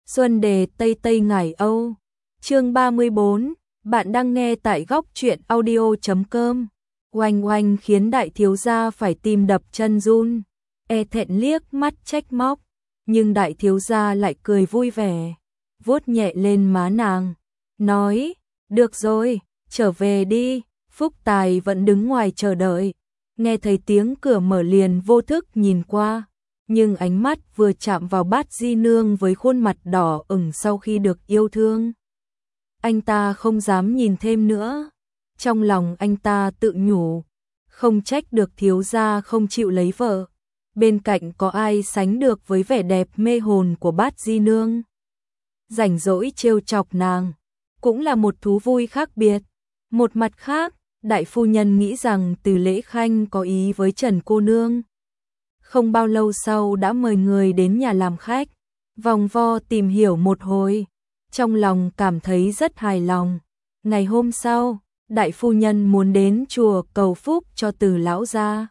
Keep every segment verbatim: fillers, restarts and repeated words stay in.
Xuân đề Tây Tây Ngải Âu. Chương ba mươi bốn, bạn đang nghe tại góc truyện audio chấm com. Oanh oanh khiến đại thiếu gia phải tim đập chân run, e thẹn liếc mắt trách móc, nhưng đại thiếu gia lại cười vui vẻ, vuốt nhẹ lên má nàng, nói, được rồi, trở về đi. Phúc Tài vẫn đứng ngoài chờ đợi, nghe thấy tiếng cửa mở liền vô thức nhìn qua, nhưng ánh mắt vừa chạm vào Bát Di Nương với khuôn mặt đỏ ửng sau khi được yêu thương. Anh ta không dám nhìn thêm nữa, trong lòng anh ta tự nhủ, không trách được thiếu gia không chịu lấy vợ, bên cạnh có ai sánh được với vẻ đẹp mê hồn của Bát Di Nương. Rảnh rỗi trêu chọc nàng, cũng là một thú vui khác biệt. Một mặt khác, đại phu nhân nghĩ rằng Từ Lễ Khanh có ý với Trần cô nương. Không bao lâu sau đã mời người đến nhà làm khách, vòng vo tìm hiểu một hồi, trong lòng cảm thấy rất hài lòng. Ngày hôm sau, đại phu nhân muốn đến chùa cầu phúc cho Từ lão gia.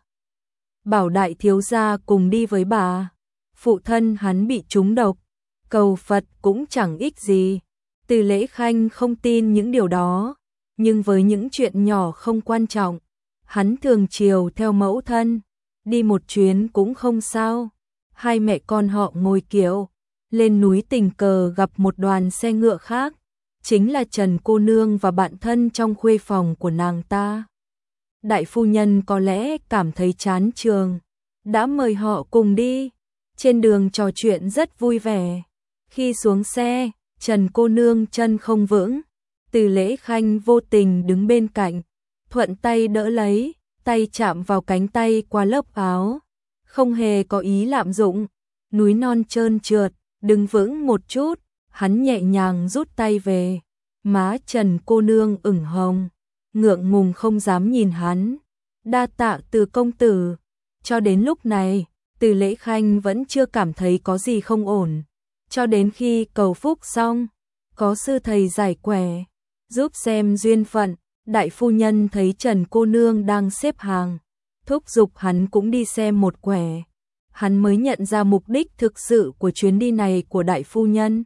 Bảo đại thiếu gia cùng đi với bà, phụ thân hắn bị trúng độc, cầu Phật cũng chẳng ích gì. Từ Lễ Khanh không tin những điều đó, nhưng với những chuyện nhỏ không quan trọng, hắn thường chiều theo mẫu thân, đi một chuyến cũng không sao. Hai mẹ con họ ngồi kiệu, lên núi tình cờ gặp một đoàn xe ngựa khác, chính là Trần cô nương và bạn thân trong khuê phòng của nàng ta. Đại phu nhân có lẽ cảm thấy chán trường, đã mời họ cùng đi, trên đường trò chuyện rất vui vẻ. Khi xuống xe, Trần cô nương chân không vững, Từ Lễ Khanh vô tình đứng bên cạnh, thuận tay đỡ lấy, tay chạm vào cánh tay qua lớp áo, không hề có ý lạm dụng. Núi non trơn trượt, đứng vững một chút, hắn nhẹ nhàng rút tay về, má Trần cô nương ửng hồng, ngượng ngùng không dám nhìn hắn. Đa tạ Từ công tử. Cho đến lúc này, Từ Lễ Khanh vẫn chưa cảm thấy có gì không ổn, cho đến khi cầu phúc xong, có sư thầy giải quẻ, giúp xem duyên phận. Đại phu nhân thấy Trần cô nương đang xếp hàng, thúc giục hắn cũng đi xem một quẻ. Hắn mới nhận ra mục đích thực sự của chuyến đi này của đại phu nhân.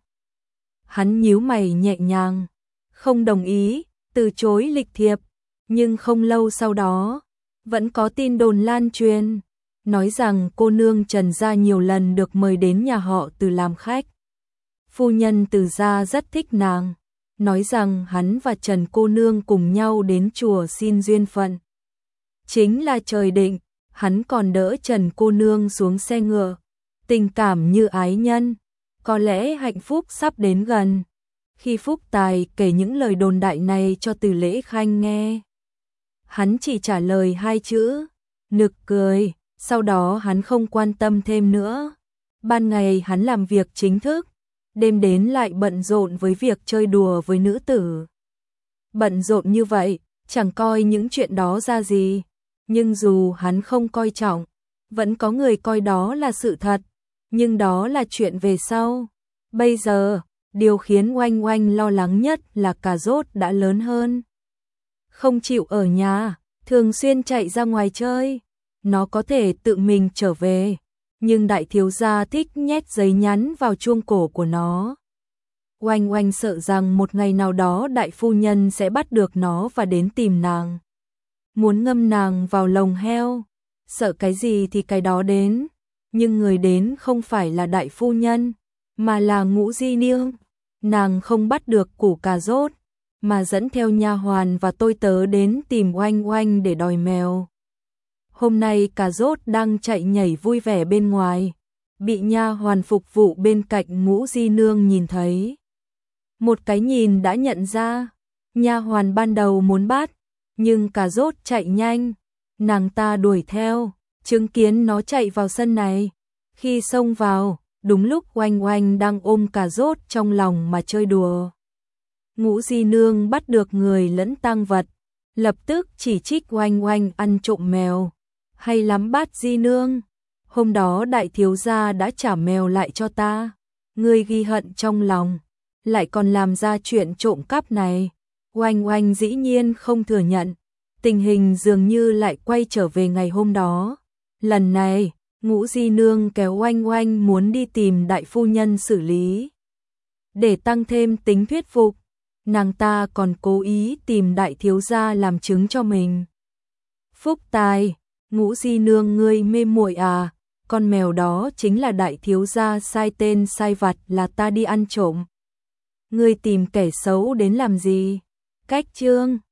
Hắn nhíu mày nhẹ nhàng, không đồng ý, từ chối lịch thiệp, nhưng không lâu sau đó, vẫn có tin đồn lan truyền, nói rằng cô nương Trần gia nhiều lần được mời đến nhà họ Từ làm khách. Phu nhân Từ gia rất thích nàng, nói rằng hắn và Trần cô nương cùng nhau đến chùa xin duyên phận. Chính là trời định, hắn còn đỡ Trần cô nương xuống xe ngựa, tình cảm như ái nhân, có lẽ hạnh phúc sắp đến gần. Khi Phúc Tài kể những lời đồn đại này cho Từ Lễ Khanh nghe, hắn chỉ trả lời hai chữ, nực cười, sau đó hắn không quan tâm thêm nữa. Ban ngày hắn làm việc chính thức, đêm đến lại bận rộn với việc chơi đùa với nữ tử. Bận rộn như vậy, chẳng coi những chuyện đó ra gì, nhưng dù hắn không coi trọng, vẫn có người coi đó là sự thật, nhưng đó là chuyện về sau. Bây giờ, điều khiến Oanh Oanh lo lắng nhất là Cà Rốt đã lớn hơn, không chịu ở nhà, thường xuyên chạy ra ngoài chơi. Nó có thể tự mình trở về, nhưng đại thiếu gia thích nhét giấy nhắn vào chuông cổ của nó. Oanh Oanh sợ rằng một ngày nào đó đại phu nhân sẽ bắt được nó và đến tìm nàng, muốn ngâm nàng vào lồng heo. Sợ cái gì thì cái đó đến, nhưng người đến không phải là đại phu nhân, mà là Ngũ Di Nương. Nàng không bắt được củ Cà Rốt, mà dẫn theo nha hoàn và tôi tớ đến tìm Oanh Oanh để đòi mèo. Hôm nay Cà Rốt đang chạy nhảy vui vẻ bên ngoài, bị nha hoàn phục vụ bên cạnh Ngũ Di Nương nhìn thấy. Một cái nhìn đã nhận ra, nha hoàn ban đầu muốn bắt, nhưng Cà Rốt chạy nhanh, nàng ta đuổi theo, chứng kiến nó chạy vào sân này. Khi xông vào, đúng lúc Oanh Oanh đang ôm Cà Rốt trong lòng mà chơi đùa. Ngũ Di Nương bắt được người lẫn tang vật, lập tức chỉ trích Oanh Oanh ăn trộm mèo. Hay lắm Bát Di Nương, hôm đó đại thiếu gia đã trả mèo lại cho ta, ngươi ghi hận trong lòng, lại còn làm ra chuyện trộm cắp này. Oanh Oanh dĩ nhiên không thừa nhận, tình hình dường như lại quay trở về ngày hôm đó. Lần này, Ngũ Di Nương kéo Oanh Oanh muốn đi tìm đại phu nhân xử lý. Để tăng thêm tính thuyết phục, nàng ta còn cố ý tìm đại thiếu gia làm chứng cho mình. Phúc tài, Ngũ di nương ngươi mê muội à, con mèo đó chính là đại thiếu gia sai tên sai vặt là ta đi ăn trộm. Ngươi tìm kẻ xấu đến làm gì? Cách chương